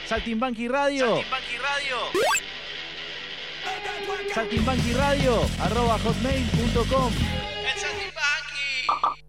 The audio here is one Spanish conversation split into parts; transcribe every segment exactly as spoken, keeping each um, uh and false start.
Saltimbanqui Radio. Saltimbanqui Radio. Saltimbanqui Radio, arroba hotmail punto com. El Saltimbanqui.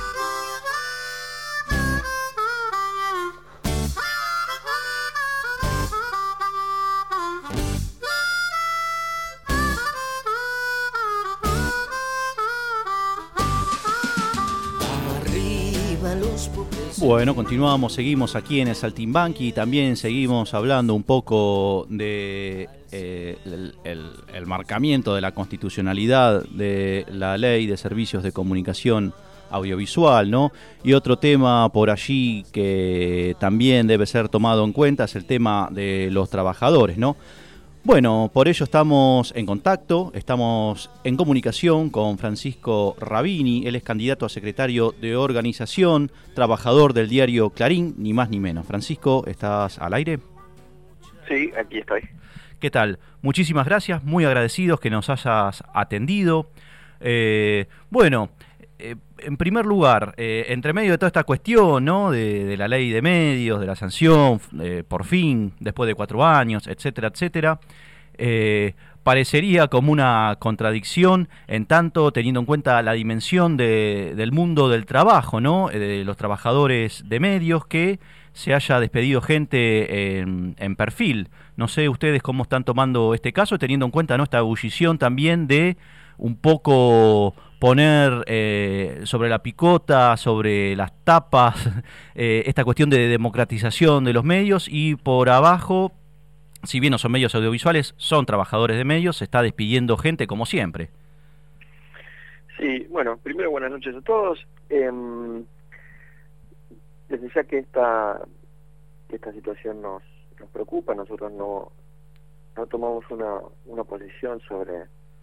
Bueno, continuamos, seguimos aquí en el Saltimbanqui y también seguimos hablando un poco de eh, el, el, el marcamiento de la constitucionalidad de la Ley de Servicios de Comunicación Audiovisual, ¿no? Y otro tema por allí que también debe ser tomado en cuenta es el tema de los trabajadores, ¿no? Bueno, por ello estamos en contacto, estamos en comunicación con Francisco Rabini, él es candidato a secretario de organización, trabajador del diario Clarín, ni más ni menos. Francisco, ¿estás al aire? Sí, aquí estoy. ¿Qué tal? Muchísimas gracias, muy agradecidos que nos hayas atendido. Eh, bueno, eh, en primer lugar, eh, entre medio de toda esta cuestión, ¿no? de, de la ley de medios, de la sanción, eh, por fin, después de cuatro años, etcétera, etcétera, eh, parecería como una contradicción, en tanto teniendo en cuenta la dimensión de, del mundo del trabajo, ¿no? Eh, de los trabajadores de medios, que se haya despedido gente en, en perfil. No sé ustedes cómo están tomando este caso, teniendo en cuenta, ¿no? esta ebullición también de un poco poner eh, sobre la picota, sobre las tapas, eh, esta cuestión de democratización de los medios, y por abajo, si bien no son medios audiovisuales, son trabajadores de medios, se está despidiendo gente como siempre. Sí, bueno, primero buenas noches a todos. Eh, desde ya que esta, que esta situación nos, nos preocupa, nosotros no, no tomamos una, una posición sobre...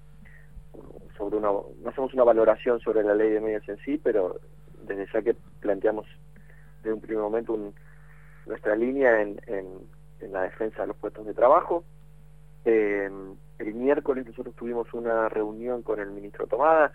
sobre una no hacemos una valoración sobre la ley de medios en sí, pero desde ya que planteamos de un primer momento un, nuestra línea en, en, en la defensa de los puestos de trabajo. Eh, el miércoles nosotros tuvimos una reunión con el ministro Tomada.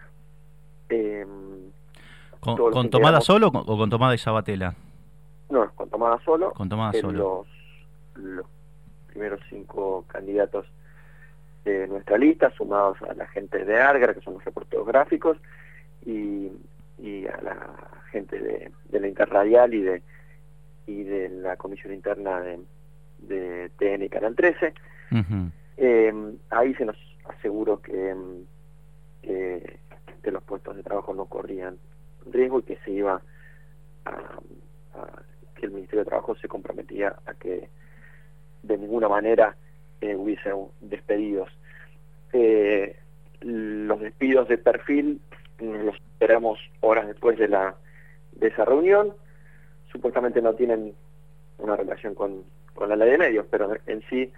Eh, ¿Con, con Tomada quedamos... solo o con Tomada y Sabatella? No, con Tomada solo. Con Tomada en solo. Los, los primeros cinco candidatos de nuestra lista, sumados a la gente de Argar, que son los reporteros gráficos, y, y a la gente de, de la Interradial y de y de la comisión interna de, de T N y Canal trece. Uh-huh. eh, ahí se nos aseguró que, que, que los puestos de trabajo no corrían riesgo y que se iba a, a que el Ministerio de Trabajo se comprometía a que de ninguna manera Eh, hubiese despedidos. Eh, los despidos de perfil los esperamos horas después de la de esa reunión. Supuestamente no tienen una relación con, con la ley de medios, pero en sí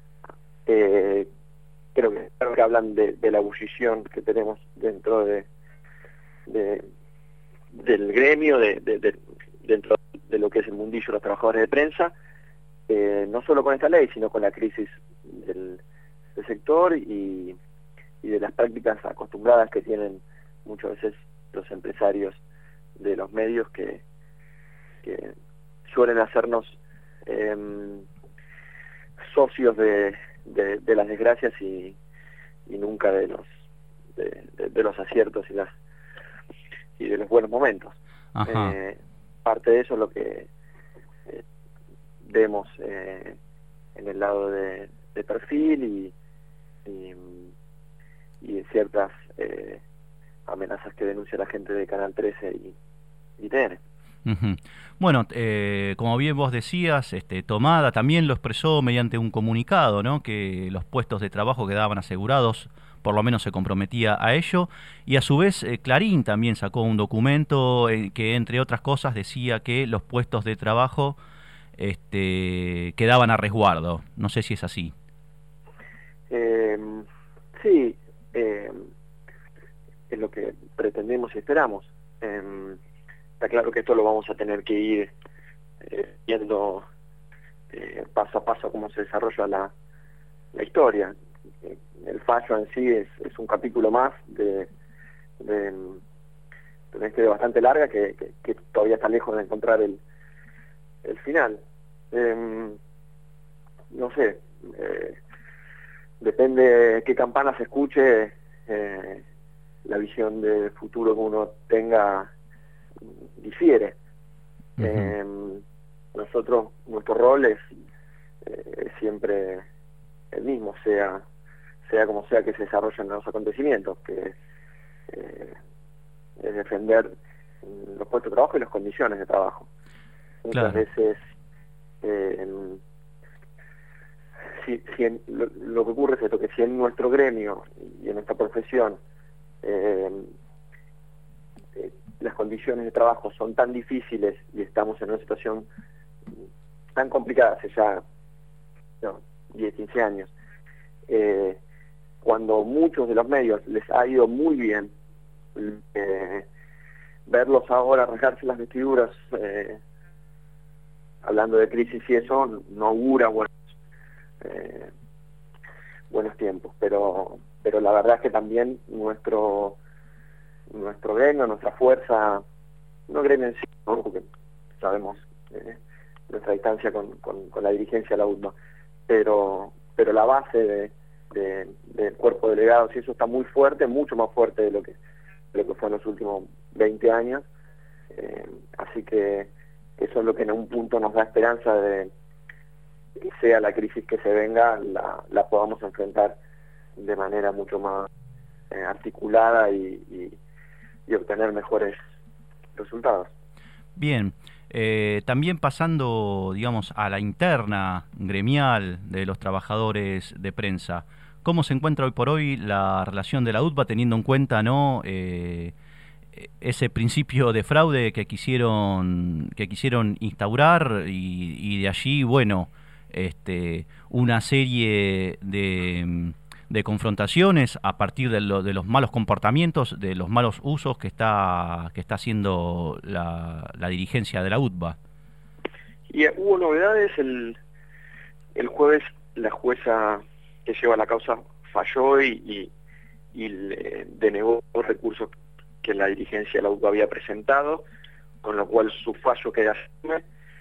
eh, creo que, creo que hablan de, de la ebullición que tenemos dentro de, de del gremio, de, de, de, dentro de lo que es el mundillo de los trabajadores de prensa. Eh, no solo con esta ley, sino con la crisis del, del sector y, y de las prácticas acostumbradas que tienen muchas veces los empresarios de los medios que, que suelen hacernos eh, socios de, de, de las desgracias y, y nunca de los de, de, de los aciertos y las y de los buenos momentos. Eh, parte de eso es lo que eh, vemos eh, en el lado de, de perfil y, y, y de ciertas eh, amenazas que denuncia la gente de Canal trece y, y T N. Uh-huh. Bueno, eh, como bien vos decías, este, Tomada también lo expresó mediante un comunicado, ¿no? Que los puestos de trabajo quedaban asegurados, por lo menos se comprometía a ello, y a su vez eh, Clarín también sacó un documento eh, que, entre otras cosas, decía que los puestos de trabajo Este, quedaban a resguardo. No sé si es así. Eh, sí, eh, es lo que pretendemos y esperamos. Eh, está claro que esto lo vamos a tener que ir eh, viendo eh, paso a paso cómo se desarrolla la, la historia. Eh, el fallo en sí es, es un capítulo más de, de, de una historia bastante larga que, que, que todavía está lejos de encontrar el el final. Eh, no sé, eh, depende de qué campana se escuche, eh, la visión de futuro que uno tenga difiere. Uh-huh. eh, nosotros, nuestro rol es eh, siempre el mismo, sea sea como sea que se desarrollen los acontecimientos, que eh, es defender los puestos de trabajo y las condiciones de trabajo. Muchas claro. veces eh, si, si en, lo, lo que ocurre es esto, que si en nuestro gremio y en nuestra profesión eh, eh, las condiciones de trabajo son tan difíciles y estamos en una situación tan complicada hace ya no, diez, quince años, eh, cuando muchos de los medios les ha ido muy bien, eh, verlos ahora rasgarse las vestiduras eh, hablando de crisis y eso no augura buenos, eh, buenos tiempos, pero pero la verdad es que también nuestro nuestro gremio, nuestra fuerza, no gremio en sí, ¿no? Porque sabemos eh, nuestra distancia con, con, con la dirigencia de la U T B A, pero pero la base de, de, del cuerpo de delegados y eso está muy fuerte, mucho más fuerte de lo que de lo que fue en los últimos veinte años, eh, así que eso es lo que en un punto nos da esperanza de que sea la crisis que se venga, la, la podamos enfrentar de manera mucho más eh, articulada y, y, y obtener mejores resultados. Bien, eh, también pasando, digamos, a la interna gremial de los trabajadores de prensa, ¿cómo se encuentra hoy por hoy la relación de la U T B A teniendo en cuenta, no, eh, ese principio de fraude que quisieron que quisieron instaurar y, y de allí, bueno, este, una serie de, de confrontaciones a partir de, lo, de los malos comportamientos, de los malos usos que está que está haciendo la, la dirigencia de la U T B A? Y hubo novedades. El, el jueves la jueza que lleva la causa falló y, y, y le denegó los recursos que la dirigencia de la U T B A había presentado, con lo cual su fallo queda firme,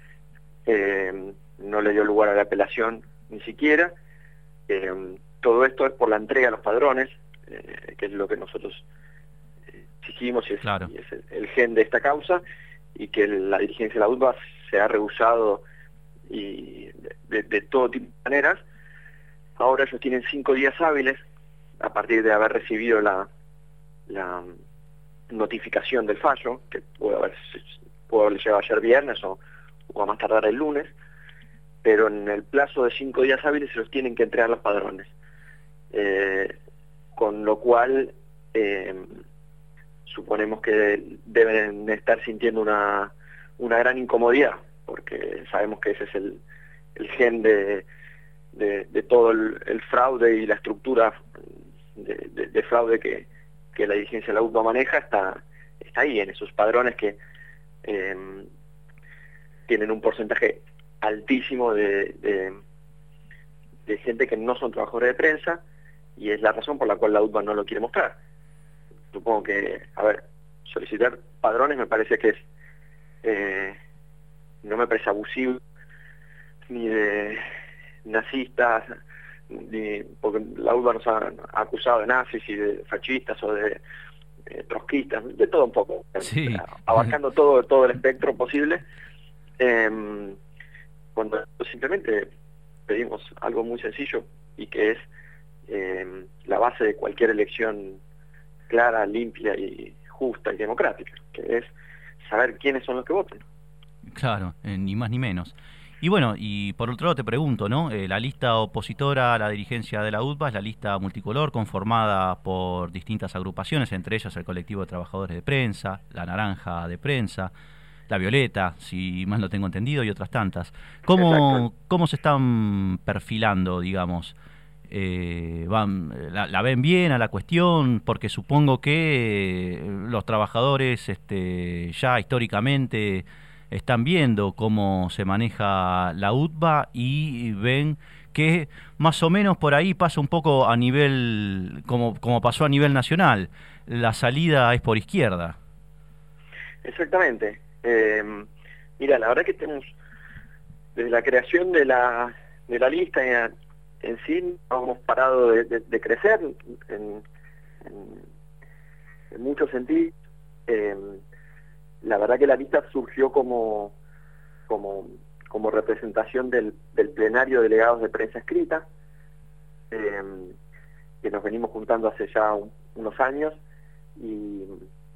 eh, no le dio lugar a la apelación ni siquiera. Eh, todo esto es por la entrega a los padrones, eh, que es lo que nosotros eh, exigimos y es, claro. y es el, el gen de esta causa, y que la dirigencia de la U T B A se ha rehusado y de, de, de todo tipo de maneras. Ahora ellos tienen cinco días hábiles a partir de haber recibido la, la notificación del fallo, que puede haber, puede haber llegado ayer viernes o, o a más tardar el lunes, pero en el plazo de cinco días hábiles se los tienen que entregar los padrones. Eh, con lo cual eh, suponemos que deben estar sintiendo una, una gran incomodidad, porque sabemos que ese es el, el gen de, de, de todo el, el fraude y la estructura de, de, de fraude que, que la dirigencia de la U T B A maneja, está, está ahí, en esos padrones que eh, tienen un porcentaje altísimo de, de, de gente que no son trabajadores de prensa, y es la razón por la cual la U T B A no lo quiere mostrar. Supongo que, a ver, solicitar padrones me parece que es, eh, no me parece abusivo, ni de nazistas, ni, porque la U T B A nos ha acusado de nazis y de fascistas o de eh, trotskistas, de todo un poco, sí. abarcando todo, todo el espectro posible, eh, cuando simplemente pedimos algo muy sencillo y que es eh, la base de cualquier elección clara, limpia y justa y democrática, que es saber quiénes son los que votan. Claro, eh, ni más ni menos. Y bueno, y por otro lado te pregunto, ¿no? Eh, la lista opositora a la dirigencia de la U T B A es la lista multicolor conformada por distintas agrupaciones, entre ellas el colectivo de trabajadores de prensa, la naranja de prensa, la violeta, si más lo tengo entendido, y otras tantas. ¿Cómo, cómo se están perfilando, digamos? Eh, van, la, la ven bien a la cuestión, porque supongo que los trabajadores este, ya históricamente están viendo cómo se maneja la U T B A y ven que más o menos por ahí pasa un poco a nivel, como, como pasó a nivel nacional, la salida es por izquierda. Exactamente. Eh, mira, la verdad que tenemos, desde la creación de la de la lista en, en sí no hemos parado de, de, de crecer en, en, en muchos sentidos. Eh, la verdad que la lista surgió como como, como representación del, del plenario de delegados de prensa escrita, eh, que nos venimos juntando hace ya un, unos años, y,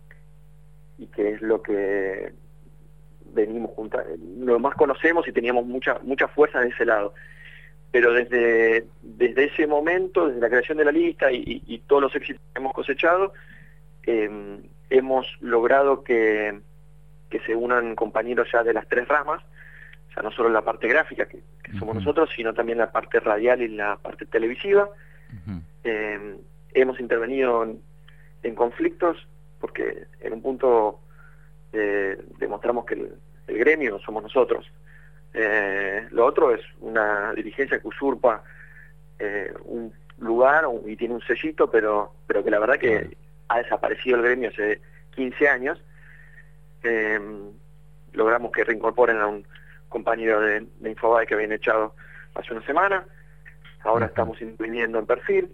y que es lo que venimos juntando, lo más conocemos y teníamos mucha mucha fuerza de ese lado. Pero desde, desde ese momento, desde la creación de la lista y, y, y todos los éxitos que hemos cosechado, eh, hemos logrado que, que se unan compañeros ya de las tres ramas, ya no solo la parte gráfica, que, que somos uh-huh. nosotros, sino también la parte radial y la parte televisiva. Uh-huh. eh, hemos intervenido en, en conflictos, porque en un punto eh, demostramos que el, el gremio somos nosotros. Eh, lo otro es una dirigencia que usurpa eh, un lugar y tiene un sellito, pero pero que la verdad que uh-huh. ha desaparecido el gremio hace quince años. Eh, logramos que reincorporen a un compañero de, de Infobae que habían echado hace una semana. Ahora uh-huh. estamos interviniendo en Perfil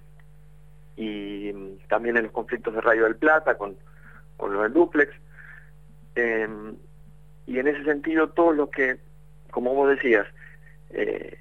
y también en los conflictos de Radio del Plata con, con lo del dúplex. Eh, y en ese sentido, todos los que, como vos decías, eh,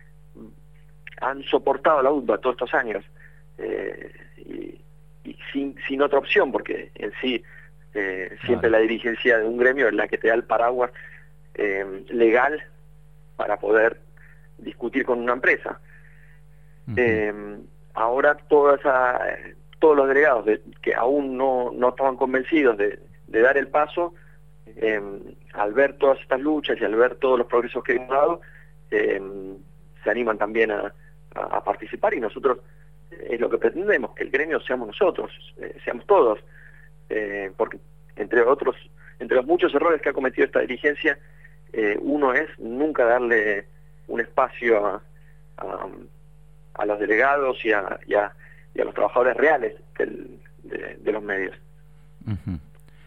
han soportado la U T B A todos estos años eh, y, y sin, sin otra opción, porque en sí eh, claro. siempre la dirigencia de un gremio es la que te da el paraguas eh, legal para poder discutir con una empresa. Uh-huh. eh, ahora toda esa, todos los delegados de, que aún no, no estaban convencidos de, de dar el paso, eh, al ver todas estas luchas y al ver todos los progresos que hemos dado, eh, se animan también a, a, a participar, y nosotros eh, es lo que pretendemos, que el gremio seamos nosotros, eh, seamos todos, eh, porque entre otros, entre los muchos errores que ha cometido esta dirigencia, eh, uno es nunca darle un espacio a, a, a los delegados y a, y a, y a los trabajadores reales del, de, de los medios. Uh-huh.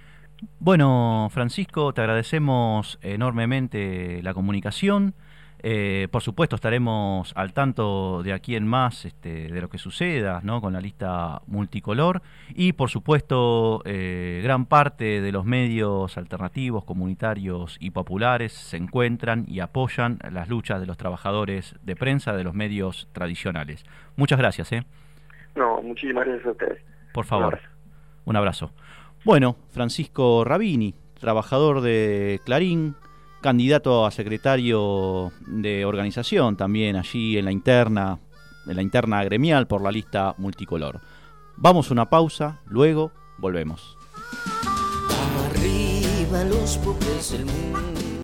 Bueno, Francisco, te agradecemos enormemente la comunicación. Eh, por supuesto, estaremos al tanto de aquí en más este, de lo que suceda, ¿no?, con la lista multicolor. Y, por supuesto, eh, gran parte de los medios alternativos, comunitarios y populares se encuentran y apoyan las luchas de los trabajadores de prensa de los medios tradicionales. Muchas gracias. ¿eh? No, muchísimas gracias a ustedes. Por favor, un abrazo. Un abrazo. Bueno, Francisco Rabini, trabajador de Clarín, candidato a secretario de organización también allí en la interna, en la interna gremial por la lista multicolor. Vamos a una pausa, luego volvemos. Arriba los pobres del mundo.